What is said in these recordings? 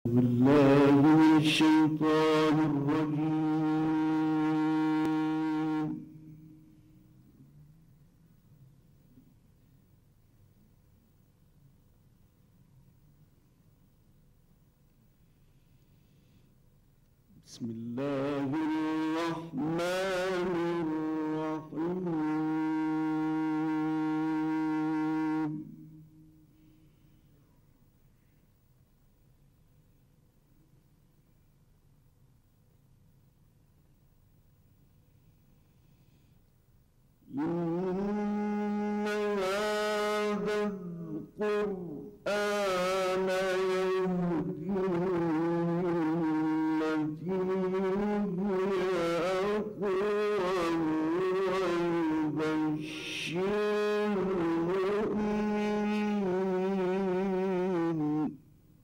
بالله من الشيطان الرجيم. بسم الله الرحمن الرحيم. إن هذا القرآن يهدي للتي هي أقوم ويبشر المؤمنين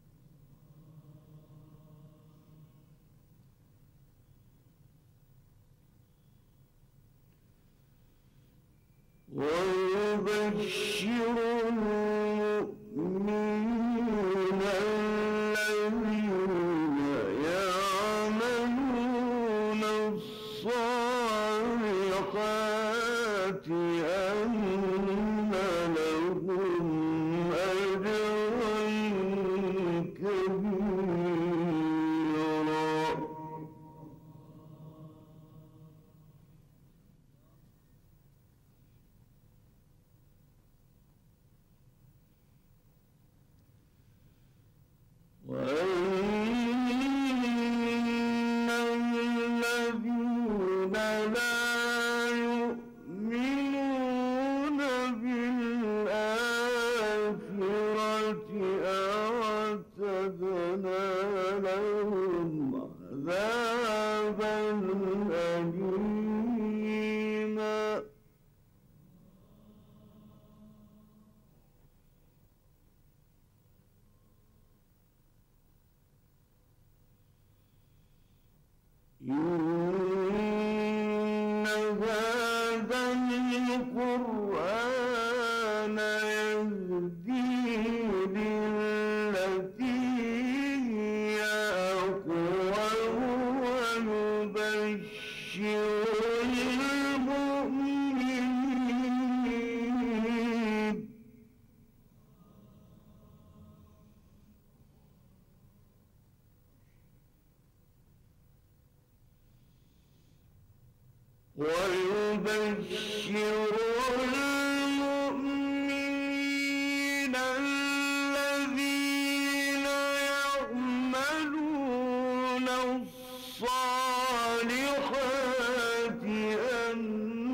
الذين يعملون الصالحات أن لهم أجرا كبيرا. وإن الذين لا يؤمنون بالآخرة أعتدنا لهم عذابا أليما. إن هذا القرآن يهدي للتي هي أقوم ويبشر المؤمنين الذين يعملون الصالحات أن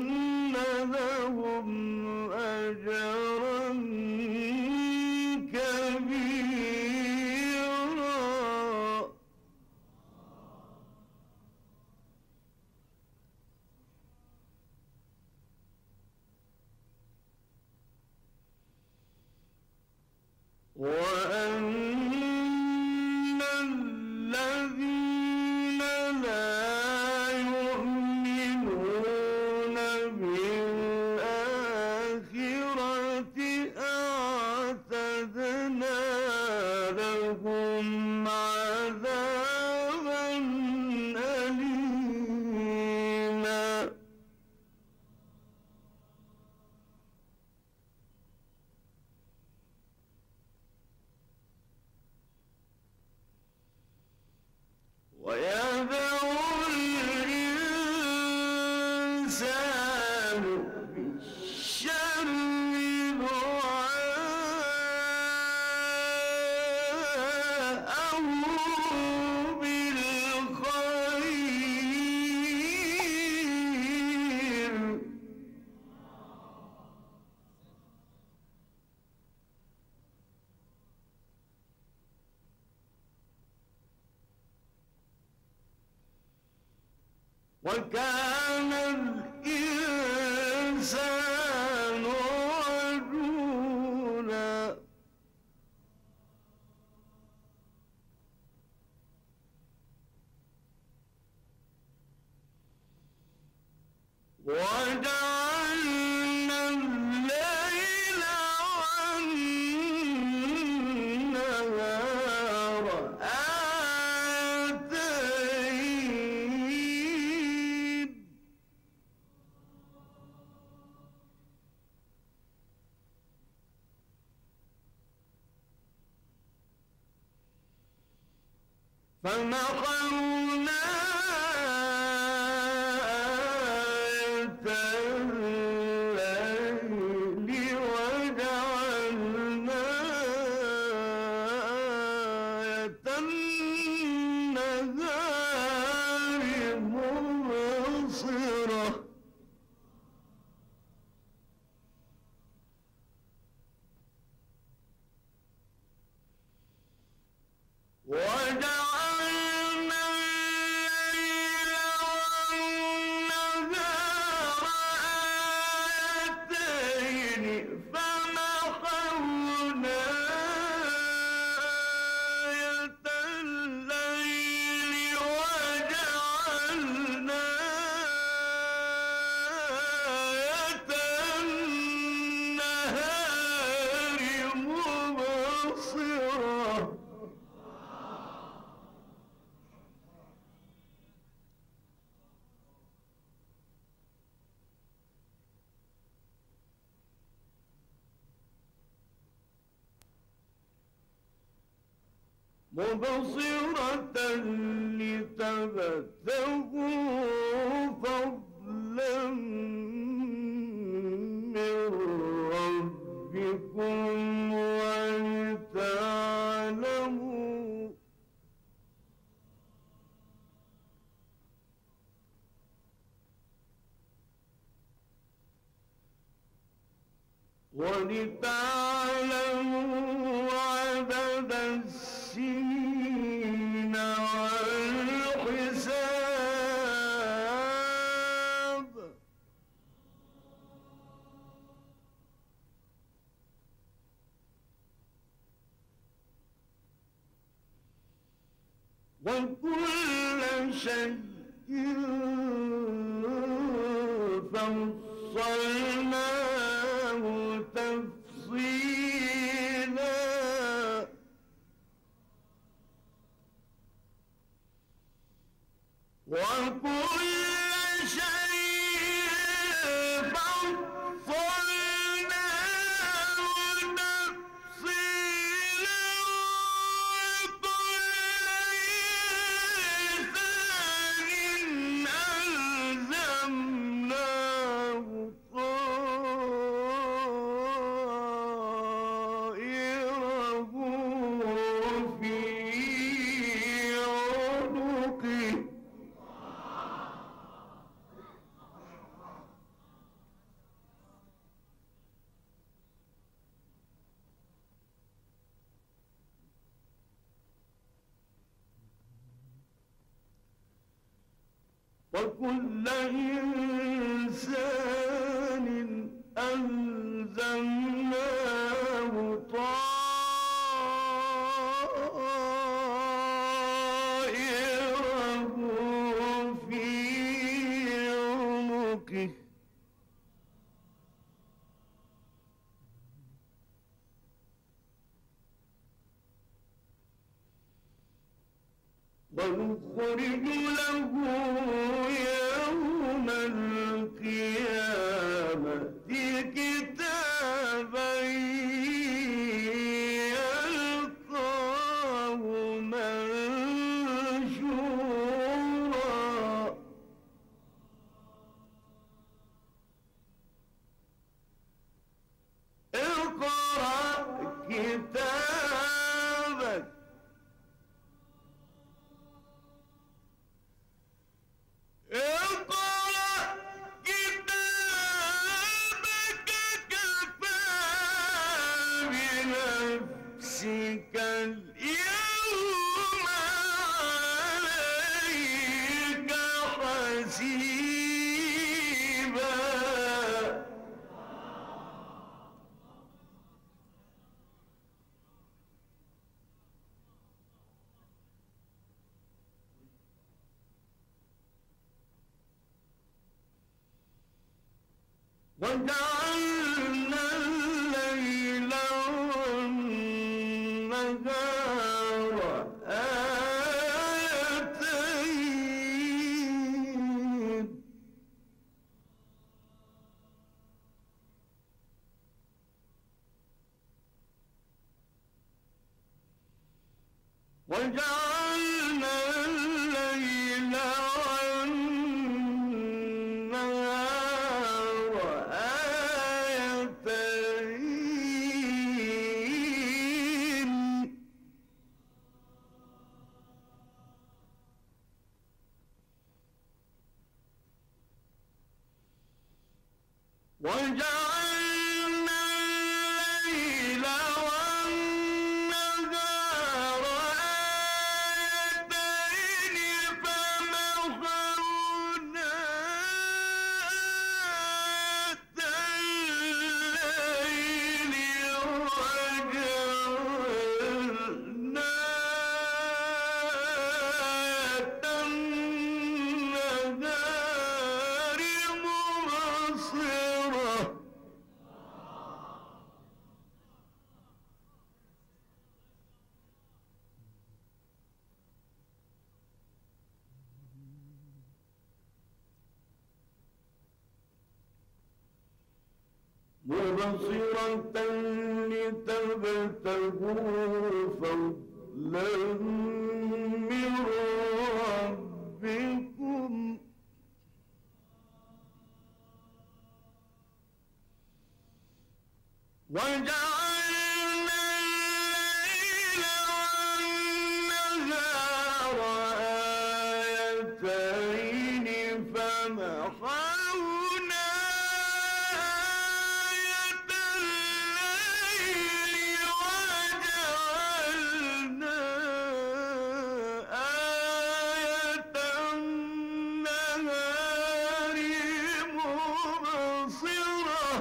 لهم أجرا كبيرا. وأن الذين لا يؤمنون بالآخرة أعتدنا لهم عذابا أليما. ويدعو الإنسان بالشر دعاءه بالخير. وكان الإنسان عجولا. وجعلنا الليل والنهار فمحونا آية الليل وجعلنا آية النهار مبصرة وجعلنا الليل والنهار آيتين فمحونا آية الليل وجعلنا آية النهار مبصرة لتبتغوا فضلا من ربكم ولتعلموا عدد السنين والحساب وكل شيء فصلناه تفصيلا وكل شيء فصلناه تفصيلا وكل إنسان ألزمناه طائره في عنقه وكل إنسان ألزمناه طائره في عنقه ونخرج له يوم القيامة كتابا يلقاه منشورا اقرأ كتابك اقرأ كتابك كفى بنفسك اليوم عليك حسيبا وجعلنا الليل والنهار آيتين وجعلنا وجعلنا الليل والنهار آيتين فمحونا آية الليل وجعلنا آية النهار مبصرة لتبتغوا فضلا من ربكم وجعلنا الليل والنهار آيتين فمحونا آية الليل وجعلنا آية النهار مبصرة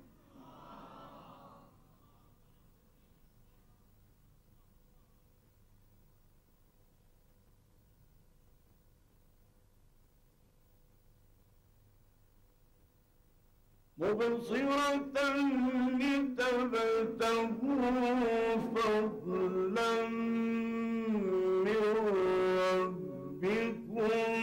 لتبتغوا فضلا من ربكم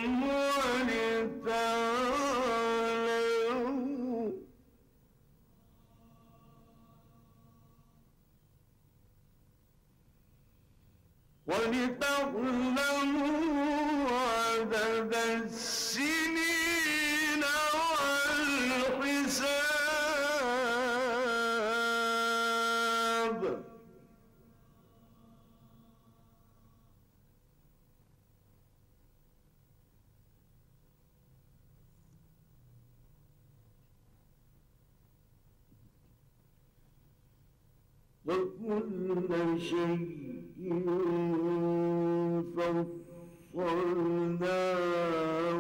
ولتعلموا عدد السنين والحساب وكل شيء فصلناه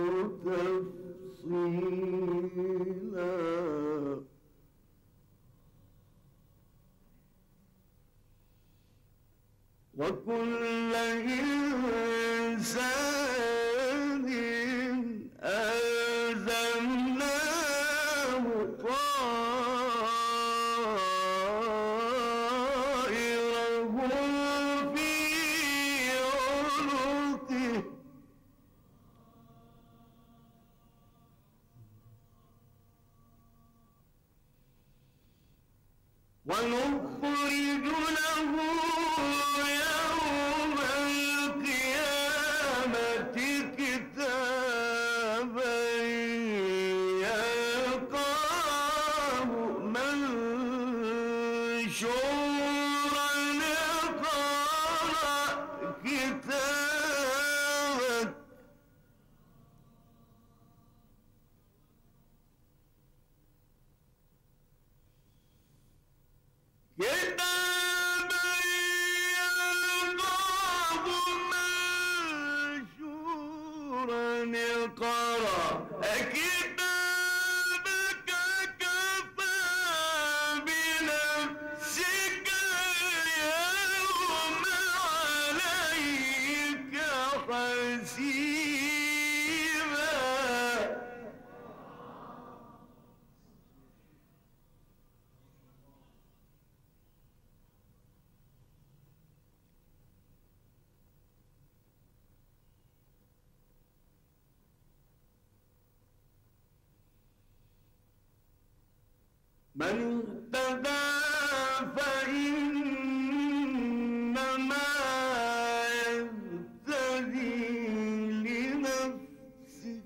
تفصيلا وكل إنسان ألزمناه طائره في عنقه ونخرج له يوم القيامة كتابا يلقاه منشورا اقرأ كتابك كتابا يلقاه منشورا اقرأ كتابك كفى بنفسك اليوم عليك حسيبا من اهتدى فإنما يهتدي لنفسه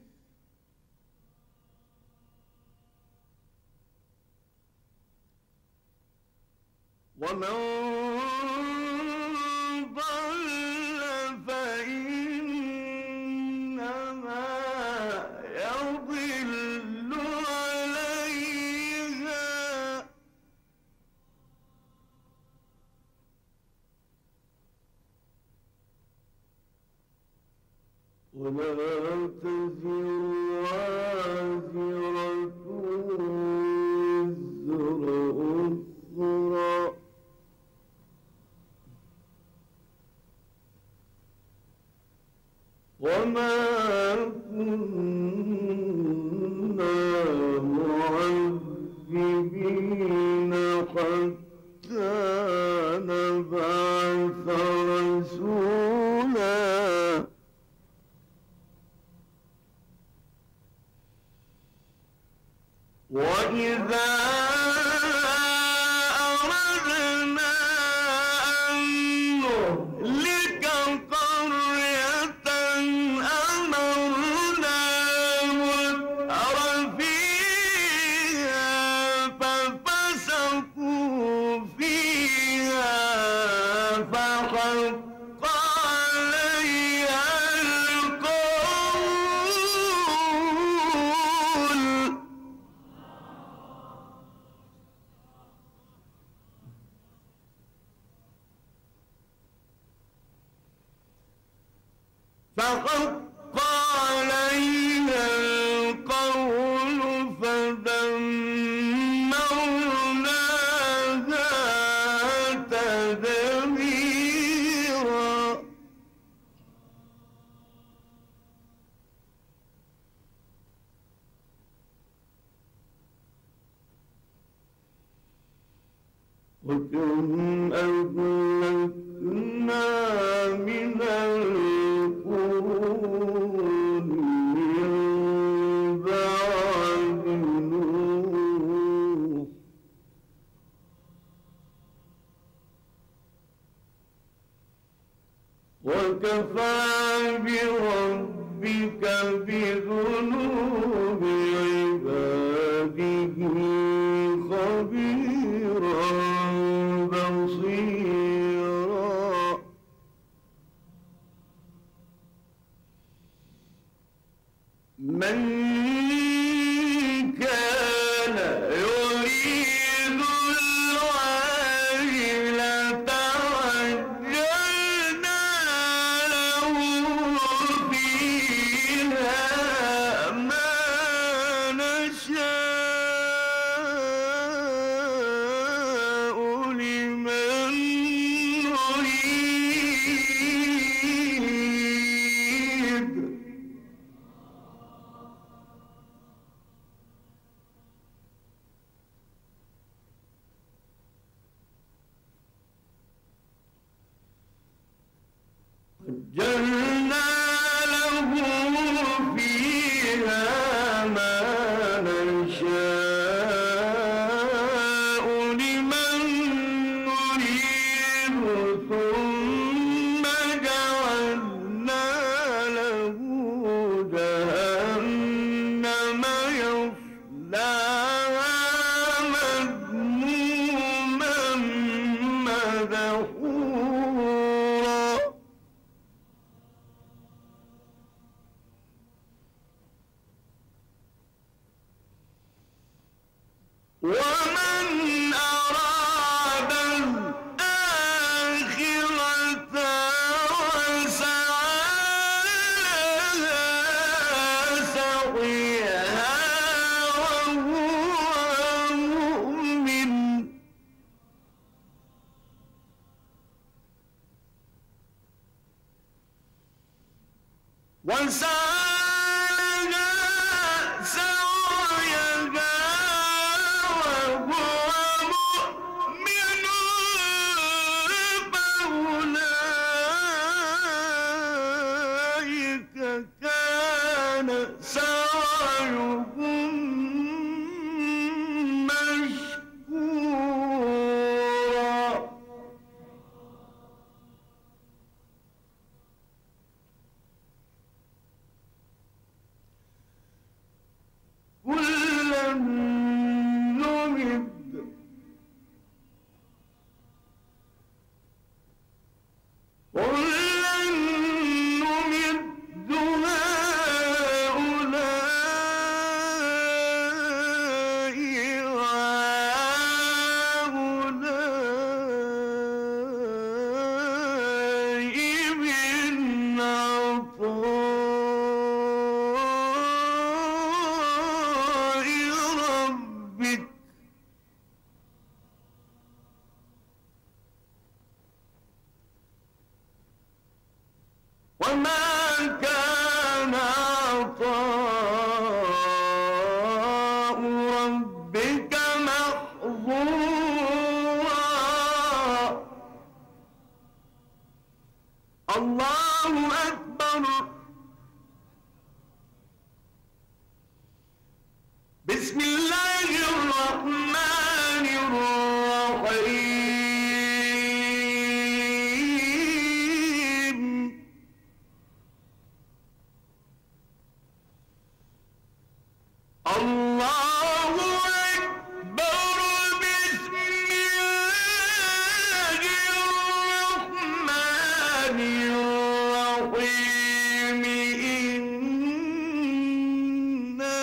ومن ضل فإنما يضل عليه ولا تزر وازرة وزر أخرى وما كنا معذبين حتى نبعث رسولا وإذا أردنا أن نهلك قرية أمرنا مترفيها ففسقوا فيها فحق عليها القول فدمرناها تدميرا وكم أهلكنا من القرون من بعد نوح وكفى بربك بذنوب عباده خبيرا بصيرا من كان يريد العاجلة عجلنا له فيها ما نشاء لمن نريد عجلنا له فيها ما نشاء لمن نريد ثم جعلنا له جهنم يصلاها مذموما مدحورا ومن أراد الآخرة وسعى لها سعيها وهو مؤمن كان سعيهم مشكورا كلا نمد هؤلاء من عطاء وما كان عطاء ربك محظورا. الله أكبر. بسم الله الرحمن الرحيم. الله أكبر. بسم الله الرحمن الرحيم. إنا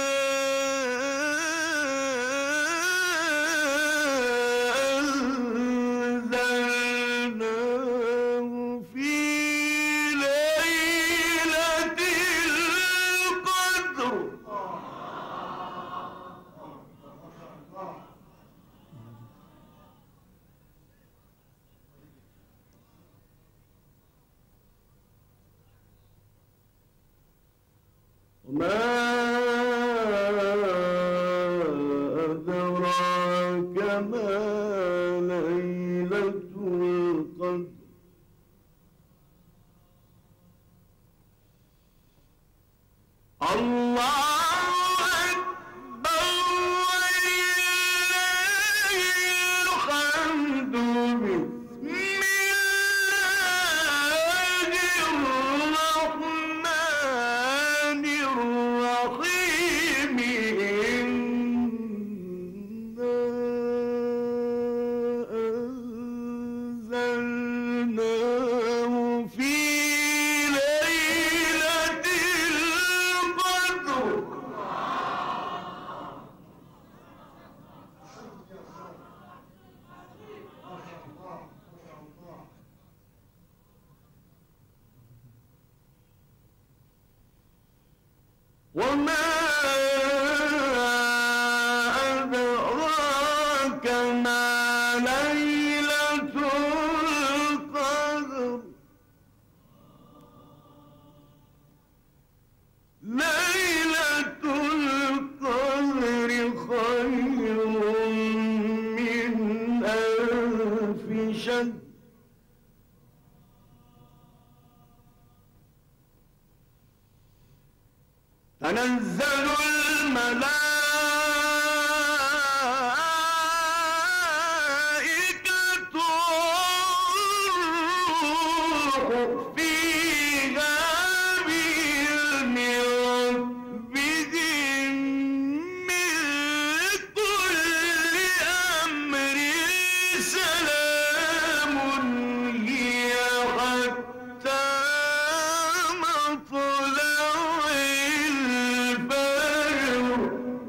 أنزلناه في ليلة القدر. وما أدراك ما ليلة القدر. الله أكبر ولله الحمد. بسم الله الرحمن الرحيم. إنا أنزلناه في ليلة القدر. وما أدراك ما ليلة القدر. ليلة القدر خير من ألف شهر. تنزل الملائكة والروح فيها بإذن ربهم من كل أمر. سلام هي حتى مطلع الفجر.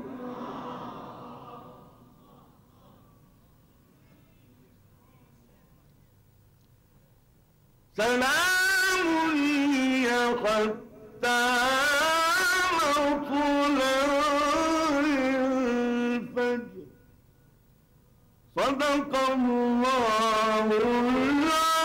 سلام هي حتى مطلع الفجر. صدق الله العظيم.